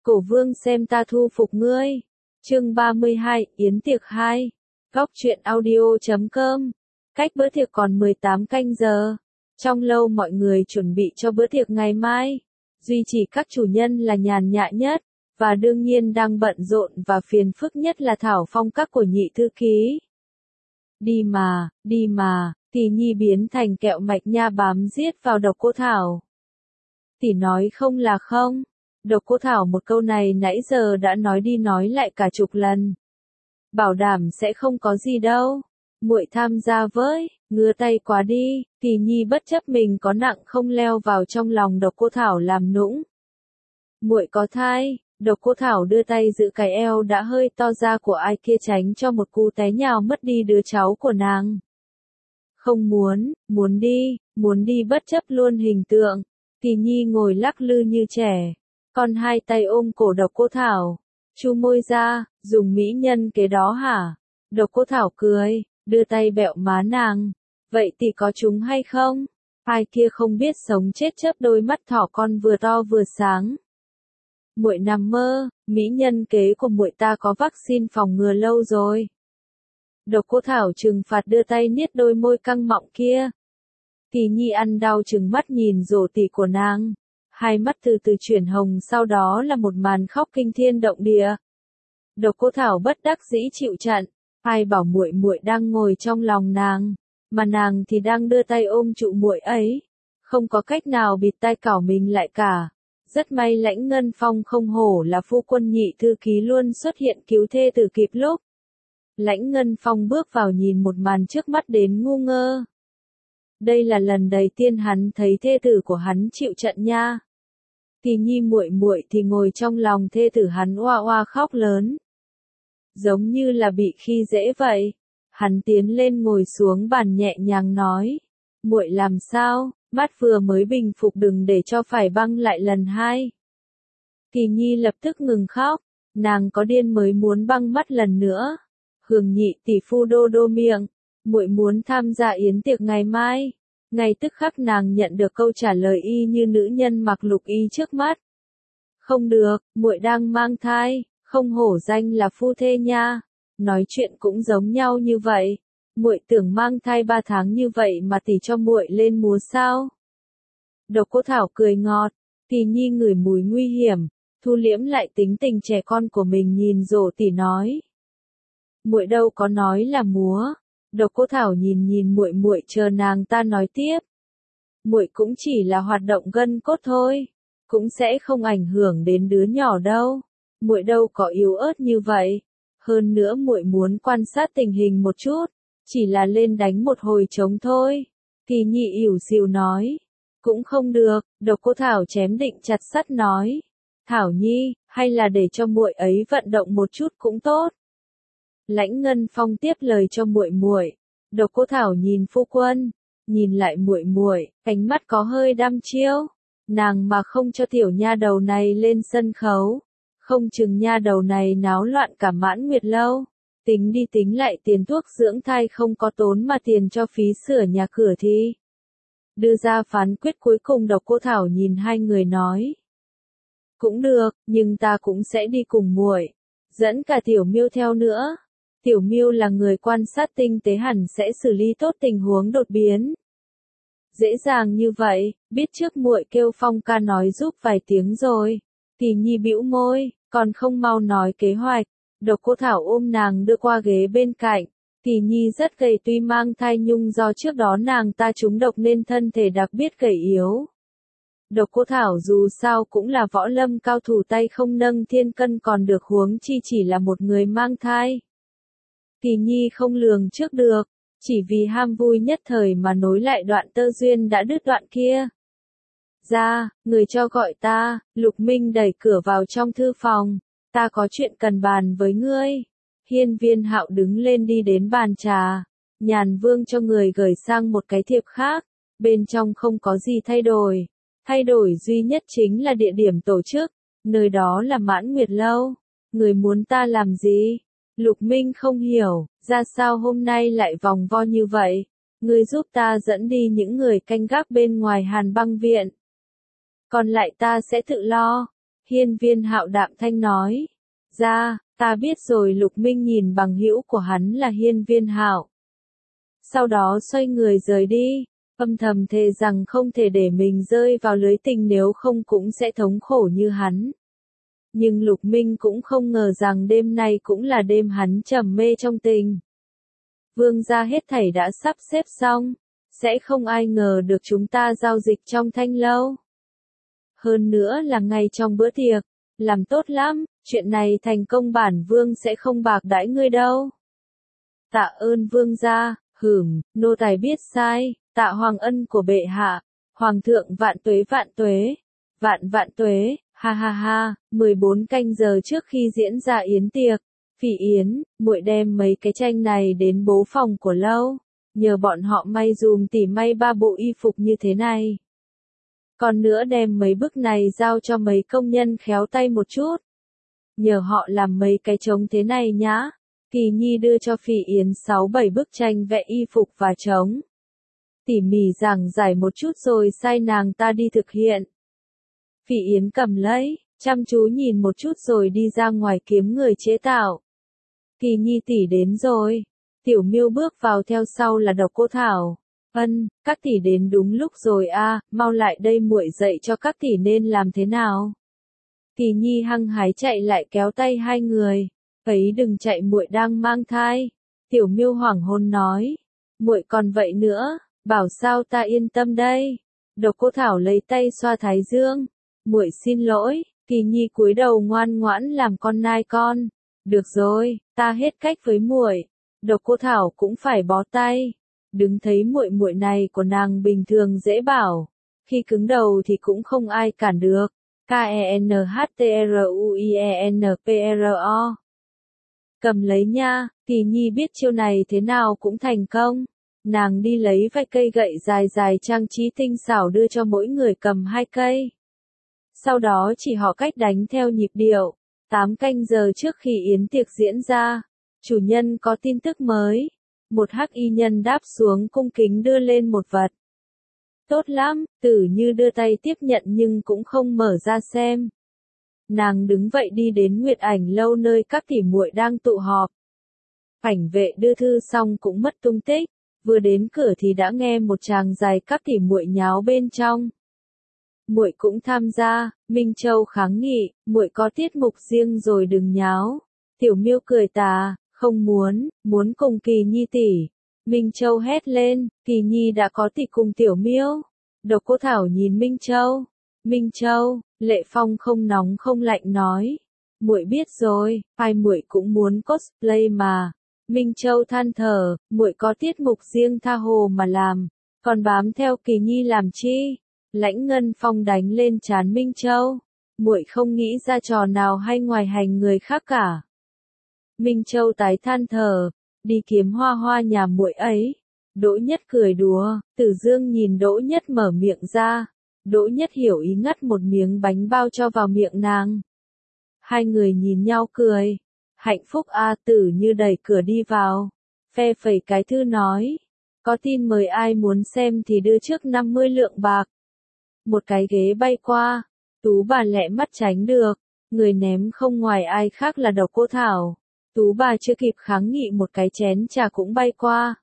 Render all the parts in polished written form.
Cổ vương xem ta thu phục ngươi. Chương 32, Yến tiệc 2. Góc truyện audio.com. Cách bữa tiệc còn 18 canh giờ. Trong lâu mọi người chuẩn bị cho bữa tiệc ngày mai. Duy chỉ các chủ nhân là nhàn nhã nhất, và đương nhiên đang bận rộn và phiền phức nhất là thảo phong các của nhị thư ký. Đi mà, tỷ nhi biến thành kẹo mạch nha bám giết vào độc cô Thảo. Tỷ nói không là không. Độc cô Thảo một câu này nãy giờ đã nói đi nói lại cả chục lần. Bảo đảm sẽ không có gì đâu. Muội tham gia với, ngứa tay quá đi, tỷ nhi bất chấp mình có nặng không leo vào trong lòng độc cô Thảo làm nũng. Muội có thai, độc cô Thảo đưa tay giữ cái eo đã hơi to ra của ai kia tránh cho một cú té nhào mất đi đứa cháu của nàng. Không muốn đi bất chấp luôn hình tượng. Tỷ nhi ngồi lắc lư như trẻ, còn hai tay ôm cổ độc cô Thảo, chu môi ra, dùng mỹ nhân kế đó hả? Độc cô Thảo cười, đưa tay bẹo má nàng. Vậy tỷ có trúng hay không? Ai kia không biết sống chết chớp đôi mắt thỏ con vừa to vừa sáng. Muội nằm mơ, mỹ nhân kế của muội ta có vaccine phòng ngừa lâu rồi. Độc cô Thảo trừng phạt đưa tay niết đôi môi căng mọng kia. Tỷ nhi ăn đau trừng mắt nhìn rổ tỉ của nàng. Hai mắt từ từ chuyển hồng, sau đó là một màn khóc kinh thiên động địa. Độc cô Thảo bất đắc dĩ chịu trận. Ai bảo muội muội đang ngồi trong lòng nàng, mà nàng thì đang đưa tay ôm trụ muội ấy. Không có cách nào bịt tai cảo mình lại cả. Rất may Lãnh Ngân Phong không hổ là phu quân nhị thư ký luôn xuất hiện cứu thê tử kịp lúc. Lãnh Ngân Phong bước vào nhìn một màn trước mắt đến ngu ngơ. Đây là lần đầu tiên hắn thấy thê tử của hắn chịu trận nha. Tỷ nhi muội muội thì ngồi trong lòng thê tử hắn oa oa khóc lớn. Giống như là bị khi dễ vậy. Hắn tiến lên ngồi xuống bàn nhẹ nhàng nói. Muội làm sao, mắt vừa mới bình phục đừng để cho phải băng lại lần hai. Tỷ nhi lập tức ngừng khóc. Nàng có điên mới muốn băng mắt lần nữa. Hường nhị tỷ phu đô đô miệng. Muội muốn tham gia yến tiệc ngày mai. Ngay tức khắc nàng nhận được câu trả lời y như nữ nhân mặc lục y trước mắt. Không được, muội đang mang thai, không hổ danh là phu thê nha. Nói chuyện cũng giống nhau như vậy. Muội tưởng mang thai 3 tháng như vậy mà tỷ cho muội lên múa sao? Độc cô Thảo cười ngọt, tỷ nhi ngửi mùi nguy hiểm, thu liễm lại tính tình trẻ con của mình nhìn rổ tỉ nói. Muội đâu có nói là múa. Độc cô Thảo nhìn muội muội chờ nàng ta nói tiếp. Muội cũng chỉ là hoạt động gân cốt thôi, cũng sẽ không ảnh hưởng đến đứa nhỏ đâu. Muội đâu có yếu ớt như vậy. Hơn nữa muội muốn quan sát tình hình một chút, chỉ là lên đánh một hồi trống thôi. Tỷ nhi ỉu xìu nói. Cũng không được, độc cô Thảo chém định chặt sắt nói. Thảo nhi, hay là để cho muội ấy vận động một chút cũng tốt. Lãnh Ngân Phong tiếp lời cho muội muội. Độc cô Thảo nhìn phu quân, nhìn lại muội muội, ánh mắt có hơi đăm chiêu. Nàng mà không cho tiểu nha đầu này lên sân khấu, không chừng nha đầu này náo loạn cả Mãn Nguyệt lâu. Tính đi tính lại tiền thuốc dưỡng thai không có tốn mà tiền cho phí sửa nhà cửa thì. Đưa ra phán quyết cuối cùng độc cô Thảo nhìn hai người nói. Cũng được, nhưng ta cũng sẽ đi cùng muội, dẫn cả Tiểu Miêu theo nữa. Tiểu Miêu là người quan sát tinh tế hẳn sẽ xử lý tốt tình huống đột biến. Dễ dàng như vậy, biết trước muội kêu Phong ca nói giúp vài tiếng rồi. Tỷ nhi bĩu môi, còn không mau nói kế hoạch. Độc cô Thảo ôm nàng đưa qua ghế bên cạnh. Tỷ nhi rất gầy tuy mang thai nhưng do trước đó nàng ta trúng độc nên thân thể đặc biệt gầy yếu. Độc cô Thảo dù sao cũng là võ lâm cao thủ tay không nâng thiên cân còn được huống chi chỉ là một người mang thai. Tỷ nhi không lường trước được, chỉ vì ham vui nhất thời mà nối lại đoạn tơ duyên đã đứt đoạn kia. Ra, người cho gọi ta. Lục Minh đẩy cửa vào trong thư phòng. Ta có chuyện cần bàn với ngươi. Hiên Viên Hạo đứng lên đi đến bàn trà. Nhàn Vương cho người gửi sang một cái thiệp khác. Bên trong không có gì thay đổi. Thay đổi duy nhất chính là địa điểm tổ chức. Nơi đó là Mãn Nguyệt lâu. Người muốn ta làm gì? Lục Minh không hiểu, ra sao hôm nay lại vòng vo như vậy. Ngươi giúp ta dẫn đi những người canh gác bên ngoài Hàn Băng viện. Còn lại ta sẽ tự lo. Hiên Viên Hạo đạm thanh nói. Ra, ta biết rồi. Lục Minh nhìn bằng hữu của hắn là Hiên Viên Hạo. Sau đó xoay người rời đi, âm thầm thề rằng không thể để mình rơi vào lưới tình nếu không cũng sẽ thống khổ như hắn. Nhưng Lục Minh cũng không ngờ rằng đêm nay cũng là đêm hắn trầm mê trong tình. Vương gia hết thảy đã sắp xếp xong, sẽ không ai ngờ được chúng ta giao dịch trong thanh lâu. Hơn nữa là ngay trong bữa tiệc, làm tốt lắm, chuyện này thành công bản vương sẽ không bạc đãi ngươi đâu. Tạ ơn vương gia, nô tài biết sai, tạ hoàng ân của bệ hạ, hoàng thượng vạn tuế vạn tuế, vạn tuế, ha ha ha. 14 canh giờ trước khi diễn ra yến tiệc, Phỉ Yến, muội đem mấy cái tranh này đến bố phòng của lâu, nhờ bọn họ may dùm tỉ may 3 bộ y phục như thế này. Còn nữa đem mấy bức này giao cho mấy công nhân khéo tay một chút. Nhờ họ làm mấy cái trống thế này nhá. Kỳ Nhi đưa cho Phỉ Yến 6-7 bức tranh vẽ y phục và trống. Tỉ mỉ giảng giải một chút rồi sai nàng ta đi thực hiện. Phỉ Yến cầm lấy, chăm chú nhìn một chút rồi đi ra ngoài kiếm người chế tạo. Kỳ Nhi tỷ đến rồi. Tiểu Miêu bước vào theo sau là Độc Cô Thảo. Các tỷ đến đúng lúc rồi a, mau lại đây muội dạy cho các tỷ nên làm thế nào. Kỳ Nhi hăng hái chạy lại kéo tay hai người. Ấy đừng chạy muội đang mang thai. Tiểu Miêu hoảng hồn nói. Muội còn vậy nữa, bảo sao ta yên tâm đây. Độc Cô Thảo lấy tay xoa thái dương. Muội xin lỗi. Kỳ Nhi cúi đầu ngoan ngoãn làm con nai con. Được rồi, ta hết cách với muội. Độc Cô Thảo cũng phải bó tay. Đứng thấy muội muội này của nàng bình thường dễ bảo, khi cứng đầu thì cũng không ai cản được. KENHTRUIENPRO. Cầm lấy nha, Kỳ Nhi biết chiêu này thế nào cũng thành công. Nàng đi lấy vài cây gậy dài dài trang trí tinh xảo đưa cho mỗi người cầm 2 cây. Sau đó chỉ họ cách đánh theo nhịp điệu. 8 canh giờ trước khi yến tiệc diễn ra, chủ nhân có tin tức mới. Một hắc y nhân đáp xuống cung kính đưa lên một vật. Tốt lắm, Tử Như đưa tay tiếp nhận nhưng cũng không mở ra xem. Nàng đứng vậy đi đến Nguyệt Ảnh lâu nơi các tỷ muội đang tụ họp. Ảnh vệ đưa thư xong cũng mất tung tích, vừa đến cửa thì đã nghe một tràng dài các tỷ muội nháo bên trong. Muội cũng tham gia, Minh Châu kháng nghị, muội có tiết mục riêng rồi đừng nháo. Tiểu Miêu cười tà, không muốn cùng Kỳ Nhi tỷ. Minh Châu hét lên, Kỳ Nhi đã có tỷ cùng Tiểu Miêu. Độc Cô Thảo nhìn Minh Châu, Lệ Phong không nóng không lạnh nói, muội biết rồi, ai muội cũng muốn cosplay mà. Minh Châu than thở, muội có tiết mục riêng tha hồ mà làm, còn bám theo Kỳ Nhi làm chi? Lãnh Ngân Phong đánh lên trán Minh Châu, muội không nghĩ ra trò nào hay ngoài hành người khác cả. Minh Châu tái than thở, đi kiếm Hoa Hoa nhà muội ấy. Đỗ Nhất cười đùa, Tử Dương nhìn Đỗ Nhất mở miệng ra. Đỗ Nhất hiểu ý ngắt một miếng bánh bao cho vào miệng nàng. Hai người nhìn nhau cười. Hạnh phúc a. Tử Như đẩy cửa đi vào. Phe phẩy cái thư nói. Có tin mời ai muốn xem thì đưa trước 50 lượng bạc. Một cái ghế bay qua. Tú bà lẹ mắt tránh được. Người ném không ngoài ai khác là Độc Cô Thảo. Tú bà chưa kịp kháng nghị một cái chén trà cũng bay qua.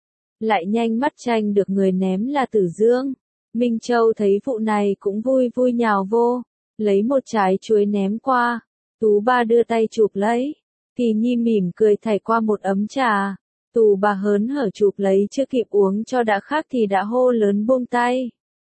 Lại nhanh mắt tranh được người ném là Tử Dương. Minh Châu thấy vụ này cũng vui vui nhào vô. Lấy một trái chuối ném qua. Tú bà đưa tay chụp lấy. Kỳ Nhi mỉm cười thảy qua một ấm trà. Tú bà hớn hở chụp lấy chưa kịp uống cho đã khác thì đã hô lớn buông tay.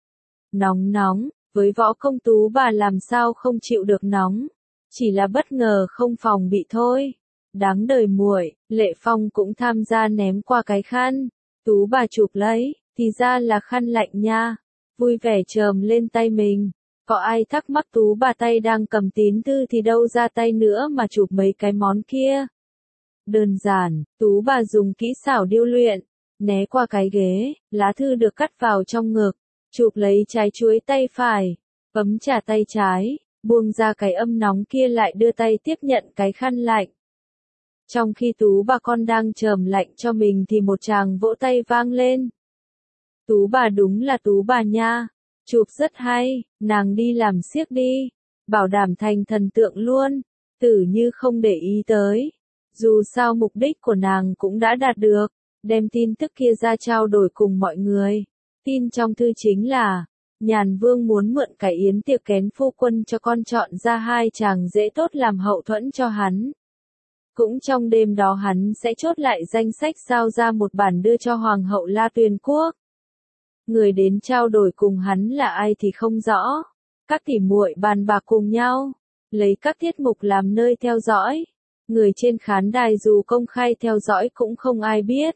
Nóng, với võ công Tú bà làm sao không chịu được nóng. Chỉ là bất ngờ không phòng bị thôi. Đáng đời muội, Lệ Phong cũng tham gia ném qua cái khăn. Tú bà chụp lấy, thì ra là khăn lạnh nha. Vui vẻ chồm lên tay mình. Có ai thắc mắc Tú bà tay đang cầm tín thư thì đâu ra tay nữa mà chụp mấy cái món kia. Đơn giản, Tú bà dùng kỹ xảo điêu luyện. Né qua cái ghế, lá thư được cắt vào trong ngực. Chụp lấy trái chuối tay phải. Ấm trà tay trái. Buông ra cái âm nóng kia lại đưa tay tiếp nhận cái khăn lạnh. Trong khi Tú bà con đang chườm lạnh cho mình thì một tràng vỗ tay vang lên. Tú bà đúng là Tú bà nha. Chụp rất hay, nàng đi làm xiếc đi. bảo đảm thành thần tượng luôn. Tử Như không để ý tới. Dù sao mục đích của nàng cũng đã đạt được, đem tin tức kia ra trao đổi cùng mọi người. Tin trong thư chính là, Nhàn Vương muốn mượn cái yến tiệc kén phu quân cho con chọn ra 2 chàng dễ tốt làm hậu thuẫn cho hắn. Cũng trong đêm đó hắn sẽ chốt lại danh sách giao ra một bản đưa cho Hoàng hậu La Tuyền Quốc. Người đến trao đổi cùng hắn là ai thì không rõ. Các tỉ muội bàn bạc cùng nhau, lấy các tiết mục làm nơi theo dõi. Người trên khán đài dù công khai theo dõi cũng không ai biết.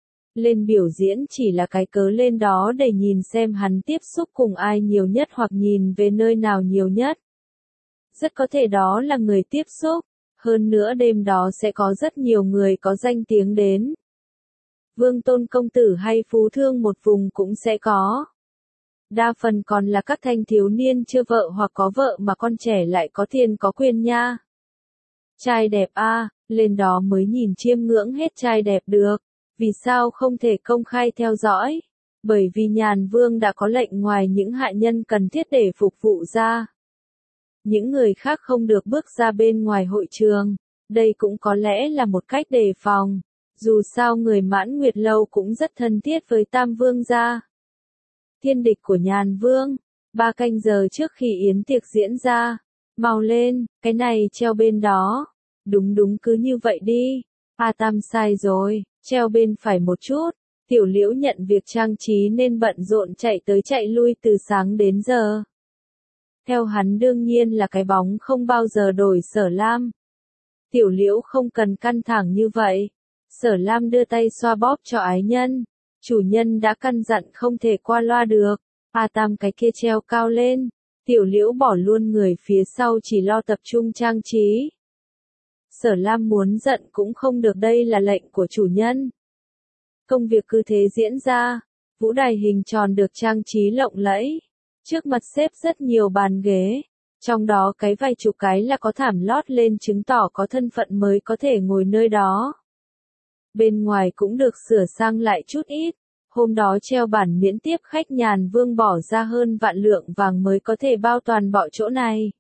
Lên biểu diễn chỉ là cái cớ lên đó để nhìn xem hắn tiếp xúc cùng ai nhiều nhất hoặc nhìn về nơi nào nhiều nhất. Rất có thể đó là người tiếp xúc. Hơn nữa đêm đó sẽ có rất nhiều người có danh tiếng đến. Vương tôn công tử hay phú thương một vùng cũng sẽ có. Đa phần còn là các thanh thiếu niên chưa vợ hoặc có vợ mà con trẻ lại có tiền có quyền nha. Trai đẹp a, lên đó mới nhìn chiêm ngưỡng hết trai đẹp được. Vì sao không thể công khai theo dõi? Bởi vì Nhàn Vương đã có lệnh ngoài những hạ nhân cần thiết để phục vụ ra. Những người khác không được bước ra bên ngoài hội trường. Đây cũng có lẽ là một cách đề phòng. Dù sao người Mãn Nguyệt Lâu cũng rất thân thiết với Tam Vương gia. Thiên địch của Nhàn Vương. 3 canh giờ trước khi yến tiệc diễn ra. Mau lên, cái này treo bên đó. Đúng cứ như vậy đi. Tam sai rồi, treo bên phải một chút. Tiểu Liễu nhận việc trang trí nên bận rộn chạy tới chạy lui từ sáng đến giờ. Theo hắn đương nhiên là cái bóng không bao giờ đổi Sở Lam. Tiểu Liễu không cần căng thẳng như vậy. Sở Lam đưa tay xoa bóp cho ái nhân. Chủ nhân đã căn dặn không thể qua loa được. Tam cái kia treo cao lên. Tiểu Liễu bỏ luôn người phía sau chỉ lo tập trung trang trí. Sở Lam muốn giận cũng không được, đây là lệnh của chủ nhân. Công việc cứ thế diễn ra. Vũ đài hình tròn được trang trí lộng lẫy. Trước mặt xếp rất nhiều bàn ghế. Trong đó cái vài chục cái là có thảm lót lên chứng tỏ có thân phận mới có thể ngồi nơi đó. Bên ngoài cũng được sửa sang lại chút ít. Hôm đó treo bản miễn tiếp khách Nhàn Vương bỏ ra hơn vạn lượng vàng mới có thể bao toàn bộ chỗ này.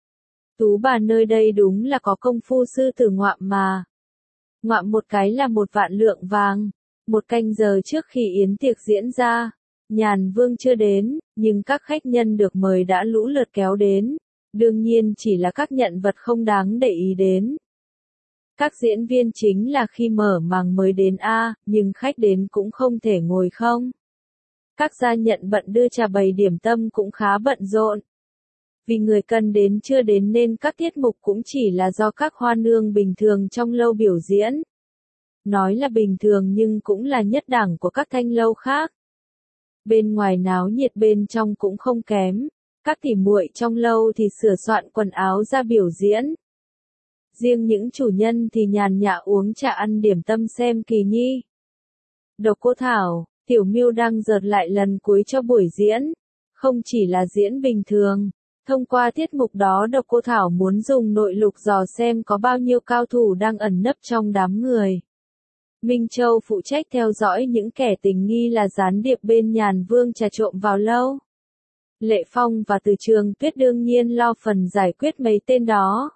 Tú bà nơi đây đúng là có công phu sư tử ngoạm mà. Ngoạm một cái là 1 vạn lượng vàng. 1 canh giờ trước khi yến tiệc diễn ra, Nhàn Vương chưa đến, nhưng các khách nhân được mời đã lũ lượt kéo đến. Đương nhiên chỉ là các nhận vật không đáng để ý đến. Các diễn viên chính là khi mở màn mới đến nhưng khách đến cũng không thể ngồi không. Các gia nhận bận đưa trà bày điểm tâm cũng khá bận rộn. Vì người cần đến chưa đến nên các tiết mục cũng chỉ là do các hoa nương bình thường trong lâu biểu diễn. Nói là bình thường nhưng cũng là nhất đẳng của các thanh lâu khác. Bên ngoài náo nhiệt bên trong cũng không kém. Các tỉ muội trong lâu thì sửa soạn quần áo ra biểu diễn. Riêng những chủ nhân thì nhàn nhã uống trà ăn điểm tâm xem kỳ nhi. Độc Cô Thảo, Tiểu Miêu đang dợt lại lần cuối cho buổi diễn. Không chỉ là diễn bình thường. Thông qua tiết mục đó Độc Cô Thảo muốn dùng nội lục dò xem có bao nhiêu cao thủ đang ẩn nấp trong đám người. Minh Châu phụ trách theo dõi những kẻ tình nghi là gián điệp bên Nhàn Vương trà trộm vào lâu. Lệ Phong và Từ Trường Tuyết đương nhiên lo phần giải quyết mấy tên đó.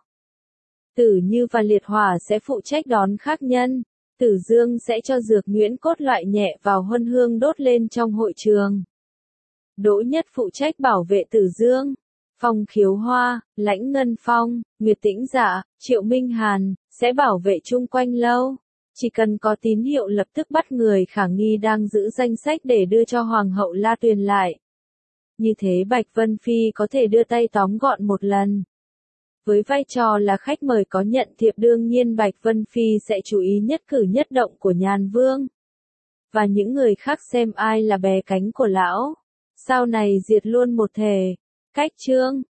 Tử Như và Liệt Hỏa sẽ phụ trách đón khách nhân. Tử Dương sẽ cho dược nhuyễn cốt loại nhẹ vào huân hương đốt lên trong hội trường. Đỗ Nhất phụ trách bảo vệ Tử Dương. Phong Khiếu Hoa, Lãnh Ngân Phong, Nguyệt Tĩnh Dạ, Triệu Minh Hàn, sẽ bảo vệ chung quanh lâu. Chỉ cần có tín hiệu lập tức bắt người khả nghi đang giữ danh sách để đưa cho Hoàng hậu La Tuyền lại. Như thế Bạch Vân Phi có thể đưa tay tóm gọn một lần. Với vai trò là khách mời có nhận thiệp đương nhiên Bạch Vân Phi sẽ chú ý nhất cử nhất động của Nhàn Vương. Và những người khác xem ai là bè cánh của lão. Sau này diệt luôn một thể. Cách chương